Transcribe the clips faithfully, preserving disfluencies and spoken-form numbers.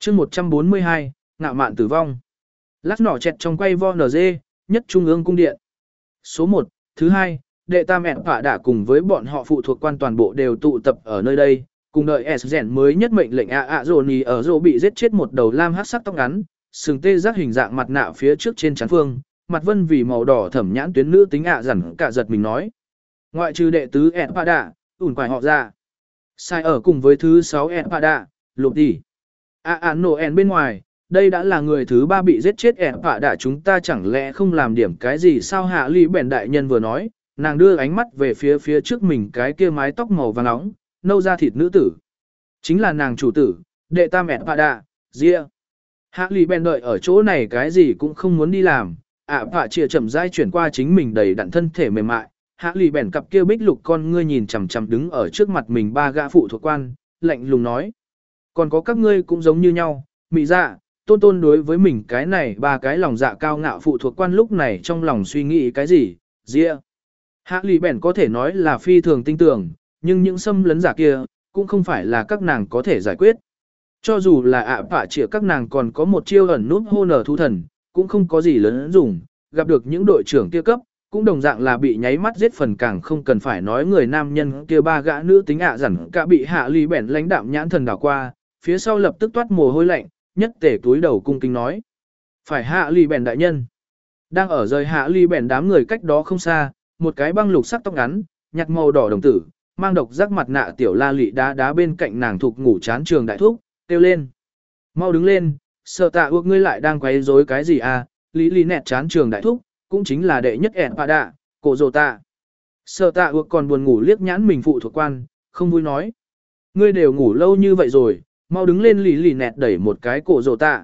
chương một trăm bốn mươi hai, ngạo mạn tử vong. Lát nỏ chẹt trong quay vo en giê, nhất trung ương cung điện. Số một, thứ hai, đệ tam ẹn phạ đã cùng với bọn họ phụ thuộc quan toàn bộ đều tụ tập ở nơi đây, cùng đợi S rèn mới nhất mệnh lệnh ạ ạ rồ nì ở rồ bị giết chết một đầu lam hắc sắc tóc ngắn, sừng tê giác hình dạng mặt nạ phía trước trên trán phương, mặt vân vì màu đỏ thẩm nhãn tuyến nữ tính ạ à dằn cả giật mình nói. Ngoại trừ đệ tứ ẹn phạ đã, ủn quài họ ra. Sai ở cùng với thứ sáu ẹn phạ đã, lục đi. ạ ạ nổ ẹn bên ngoài. Đây đã là người thứ ba bị giết chết ẻn phạ đã, chúng ta chẳng lẽ không làm điểm cái gì sao? Hạ Ly bèn đại nhân vừa nói, nàng đưa ánh mắt về phía phía trước mình cái kia mái tóc màu vàng nóng, nâu da thịt nữ tử. Chính là nàng chủ tử, đệ tam ẻn phạ đã, Ria. Hạ Ly bèn đợi ở chỗ này cái gì cũng không muốn đi làm, ạ phạ chia chậm rãi chuyển qua chính mình đầy đặn thân thể mềm mại. Hạ Ly bèn cặp kia bích lục con ngươi nhìn chằm chằm đứng ở trước mặt mình ba gã phụ thuộc quan, lạnh lùng nói. Còn có các ngươi cũng giống như nhau, mị dạ. Tôn tôn đối với mình cái này ba cái lòng dạ cao ngạo phụ thuộc quan lúc này trong lòng suy nghĩ cái gì, dịa. Hạ lì bèn có thể nói là phi thường tinh tưởng, nhưng những xâm lấn giả kia, cũng không phải là các nàng có thể giải quyết. Cho dù là ạ phạ chĩa các nàng còn có một chiêu ẩn nút hô nở thu thần, cũng không có gì lớn dùng, gặp được những đội trưởng kia cấp, cũng đồng dạng là bị nháy mắt giết phần, càng không cần phải nói người nam nhân kia ba gã nữ tính ạ dặn cả bị hạ lì bèn lãnh đạm nhãn thần đảo qua, phía sau lập tức toát mồ hôi lạnh. Nhất tể túi đầu cung kính nói. Phải hạ ly bèn đại nhân. Đang ở rời hạ ly bèn đám người cách đó không xa, một cái băng lục sắc tóc ngắn, nhạt màu đỏ đồng tử, mang độc giác mặt nạ tiểu la lị đá đá bên cạnh nàng thục ngủ chán trường đại thúc, kêu lên. Mau đứng lên, sợ tạ ước ngươi lại đang quấy rối cái gì à, lý lý nẹt chán trường đại thúc, cũng chính là đệ nhất ẹn phạ đạ, cổ rồ tạ. Sợ tạ ước còn buồn ngủ liếc nhãn mình phụ thuộc quan, không vui nói. Ngươi đều ngủ lâu như vậy rồi. Mau đứng lên, lì lì nẹt đẩy một cái cổ rồ tạ.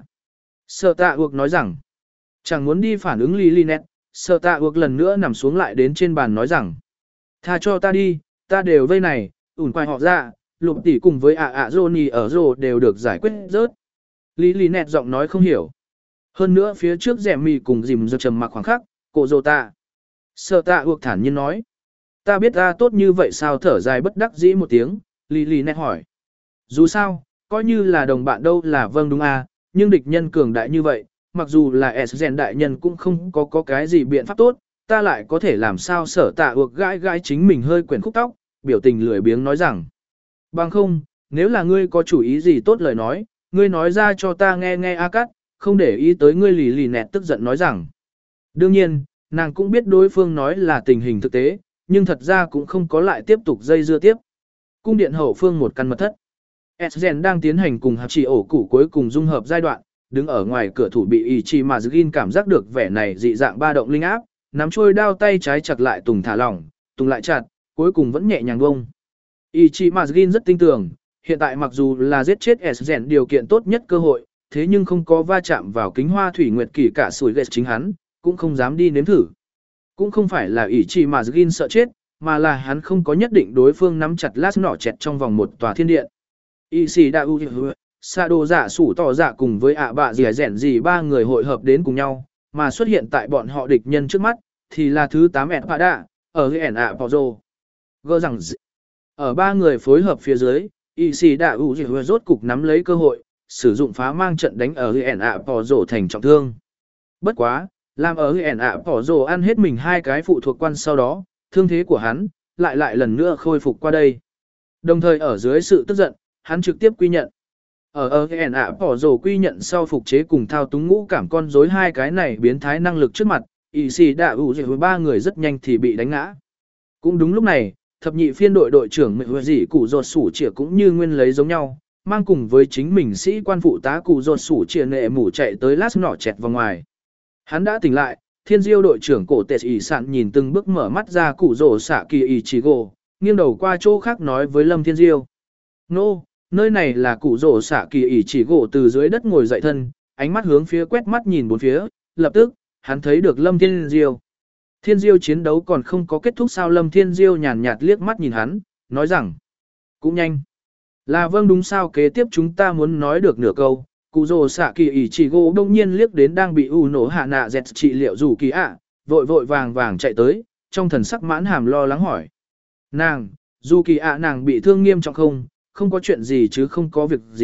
Sợ tạ ược nói rằng, chẳng muốn đi phản ứng lì lì nẹt, sợ tạ ược lần nữa nằm xuống lại đến trên bàn nói rằng, tha cho ta đi, ta đều vây này, ủn quay họ ra, lục tỷ cùng với ạ ạ Johnny ở rồ đều được giải quyết rớt. Lì lì nẹt giọng nói không hiểu. Hơn nữa phía trước rèm mì cùng dìm giật trầm mặc khoảng khắc, cổ rồ tạ. Sợ tạ ược thản nhiên nói, ta biết ta tốt như vậy sao? Thở dài bất đắc dĩ một tiếng, lì lì nẹt hỏi. Dù sao, coi như là đồng bạn đâu là vâng đúng à, nhưng địch nhân cường đại như vậy, mặc dù là S rèn đại nhân cũng không có, có cái gì biện pháp tốt, ta lại có thể làm sao? Sở tạ ược gãi gãi chính mình hơi quyển khúc tóc, biểu tình lười biếng nói rằng. Bằng không, nếu là ngươi có chủ ý gì tốt lời nói, ngươi nói ra cho ta nghe nghe a cắt, không để ý tới ngươi lì lì nẹt tức giận nói rằng. Đương nhiên, nàng cũng biết đối phương nói là tình hình thực tế, nhưng thật ra cũng không có lại tiếp tục dây dưa tiếp. Cung điện hậu phương một căn mật thất. Esgen đang tiến hành cùng hạp chỉ ổ củ cuối cùng dung hợp giai đoạn, đứng ở ngoài cửa thủ bị Ichimazugin cảm giác được vẻ này dị dạng ba động linh áp, nắm trôi đao tay trái chặt lại tùng thả lỏng, tùng lại chặt, cuối cùng vẫn nhẹ nhàng bông. Ichimazugin rất tin tưởng, hiện tại mặc dù là giết chết Esgen điều kiện tốt nhất cơ hội, thế nhưng không có va chạm vào kính hoa thủy nguyệt kỳ cả sủi ghét chính hắn, cũng không dám đi nếm thử. Cũng không phải là Ichimazugin sợ chết, mà là hắn không có nhất định đối phương nắm chặt lát nỏ chẹt trong vòng một tòa thiên điện. Y sĩ đã ưu Sa đồ giả sủ tỏ giả cùng với ạ bạ dì rẻn gì ba người hội hợp đến cùng nhau, mà xuất hiện tại bọn họ địch nhân trước mắt, thì là thứ tám ẹn phạ đạ, ở hẹn ạ bò rồ. Gơ rằng ở ba người phối hợp phía dưới, Y sĩ đã ưu rốt cục nắm lấy cơ hội, sử dụng phá mang trận đánh ở hẹn ạ bò rồ thành trọng thương. Bất quá, làm ở hẹn ạ bò rồ ăn hết mình hai cái phụ thuộc quan sau đó, thương thế của hắn, lại lại lần nữa khôi phục qua đây. Đồng thời ở dưới sự tức giận, hắn trực tiếp quy nhận. Ở ở hẹn ạ bỏ rổ quy nhận sau phục chế cùng thao túng ngũ cảm con rối hai cái này biến thái năng lực trước mặt, Y xì đã ủ với ba người rất nhanh thì bị đánh ngã. Cũng đúng lúc này, thập nhị phiên đội đội trưởng mệnh dị cụ ruột sủ chĩa cũng như nguyên lấy giống nhau, mang cùng với chính mình sĩ quan phụ tá cụ ruột sủ chĩa nệ mủ chạy tới lát nỏ chẹt vào ngoài. Hắn đã tỉnh lại, thiên diêu đội trưởng cổ tệ ỉ sạn nhìn từng bước mở mắt ra cụ rổ xạ kỳ ỉ chỉ gồ, nghiêng đầu qua chỗ khác nói với Lâm Thiên Diêu. Nô, nơi này là cụ rổ xạ kỳ ỉ chỉ gỗ từ dưới đất ngồi dậy thân, ánh mắt hướng phía quét mắt nhìn bốn phía, lập tức, hắn thấy được Lâm Thiên Diêu. Thiên Diêu chiến đấu còn không có kết thúc sao? Lâm Thiên Diêu nhàn nhạt liếc mắt nhìn hắn, nói rằng, cũng nhanh. Là vâng đúng sao? Kế tiếp chúng ta muốn nói được nửa câu, cụ rổ xạ kỳ ỉ chỉ gỗ đông nhiên liếc đến đang bị u nổ hạ nạ dẹt trị liệu rủ kỳ ạ, vội vội vàng vàng chạy tới, trong thần sắc mãn hàm lo lắng hỏi. Nàng, dù kỳ ạ nàng bị thương nghiêm trọng không? Không có chuyện gì chứ không có việc gì,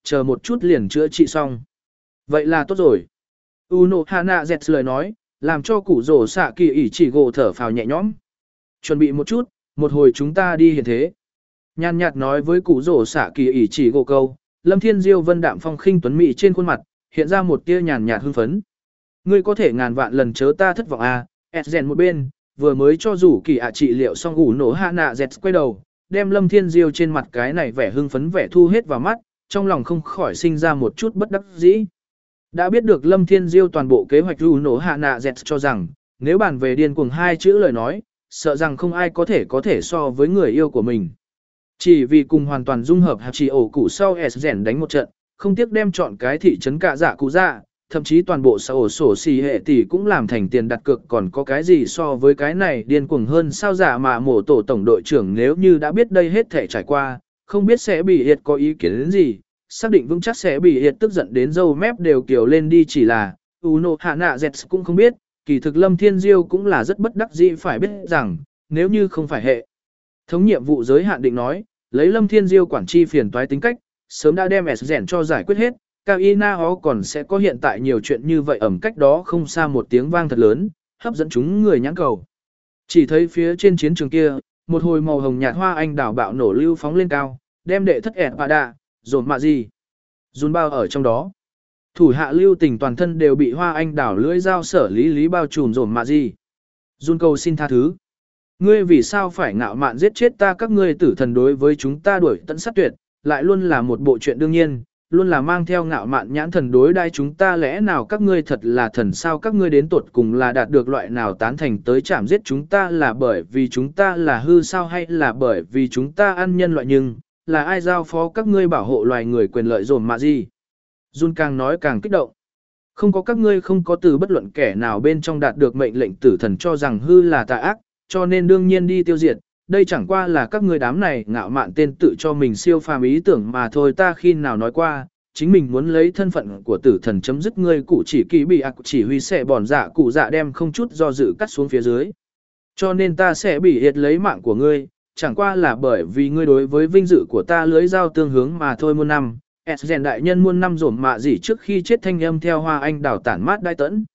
chờ một chút liền chữa trị xong. Vậy là tốt rồi. Uno Hana Z lời nói, làm cho củ rổ xạ kỳ ỉ chỉ gỗ thở phào nhẹ nhõm. Chuẩn bị một chút, một hồi chúng ta đi hiện thế. Nhàn nhạt nói với củ rổ xạ kỳ ỉ chỉ gỗ câu, Lâm Thiên Diêu vân đạm phong khinh tuấn mỹ trên khuôn mặt, hiện ra một tia nhàn nhạt hưng phấn. Ngươi có thể ngàn vạn lần chớ ta thất vọng à, Esgen một bên, vừa mới cho rủ kỳ ạ trị liệu xong ủ nổ hạ nạ dẹt quay đầu, đem Lâm Thiên Diêu trên mặt cái này vẻ hưng phấn vẻ thu hết vào mắt, trong lòng không khỏi sinh ra một chút bất đắc dĩ. Đã biết được Lâm Thiên Diêu toàn bộ kế hoạch ủ nổ hạ nạ dẹt cho rằng, nếu bàn về điên cuồng hai chữ lời nói, sợ rằng không ai có thể có thể so với người yêu của mình. Chỉ vì cùng hoàn toàn dung hợp hạt chỉ ổ củ sau Esgen đánh một trận, không tiếc đem chọn cái thị trấn cả dạ cụ dạ, thậm chí toàn bộ xã ổ sổ xì hệ tỷ cũng làm thành tiền đặt cược, còn có cái gì so với cái này điên cuồng hơn sao giả mà mổ tổ tổng đội trưởng nếu như đã biết đây hết thể trải qua, không biết sẽ bị hiệt có ý kiến đến gì, xác định vững chắc sẽ bị hiệt tức giận đến dâu mép đều kiều lên đi chỉ là, Uno Hana Z cũng không biết, kỳ thực Lâm Thiên Diêu cũng là rất bất đắc dĩ phải biết rằng, nếu như không phải hệ thống nhiệm vụ giới hạn định nói, lấy Lâm Thiên Diêu quản tri phiền toái tính cách, sớm đã đem Esgen cho giải quyết hết. Cao Ina Ho còn sẽ có hiện tại nhiều chuyện như vậy ẩm cách đó không xa một tiếng vang thật lớn, hấp dẫn chúng người nhãn cầu. Chỉ thấy phía trên chiến trường kia, một hồi màu hồng nhạt hoa anh đảo bạo nổ lưu phóng lên cao, đem đệ thất ẹt bà đạ, dồn mạ gì. Dùn bao ở trong đó. Thủ hạ lưu tình toàn thân đều bị hoa anh đảo lưỡi dao sở lý lý bao trùm dồn mạ gì. Dùn cầu xin tha thứ. Ngươi vì sao phải ngạo mạn giết chết ta các ngươi tử thần đối với chúng ta đuổi tận sát tuyệt, lại luôn là một bộ chuyện đương nhiên. Luôn là mang theo ngạo mạn nhãn thần đối đai chúng ta lẽ nào các ngươi thật là thần sao các ngươi đến tột cùng là đạt được loại nào tán thành tới chạm giết chúng ta là bởi vì chúng ta là hư sao hay là bởi vì chúng ta ăn nhân loại nhưng, là ai giao phó các ngươi bảo hộ loài người quyền lợi dồn mà gì. Jun càng nói càng kích động. Không có các ngươi không có từ bất luận kẻ nào bên trong đạt được mệnh lệnh tử thần cho rằng hư là tà ác, cho nên đương nhiên đi tiêu diệt. Đây chẳng qua là các ngươi đám này ngạo mạn tên tự cho mình siêu phàm ý tưởng mà thôi ta khi nào nói qua, chính mình muốn lấy thân phận của tử thần chấm dứt ngươi cụ chỉ kỳ bị ạc chỉ huy sẽ bòn dạ cụ dạ đem không chút do dự cắt xuống phía dưới. Cho nên ta sẽ bị hiệt lấy mạng của ngươi, chẳng qua là bởi vì ngươi đối với vinh dự của ta lưới giao tương hướng mà thôi muôn năm. Esgen đại nhân muôn năm rổm mạ gì trước khi chết thanh âm theo hoa anh đào tản mát đai tẫn.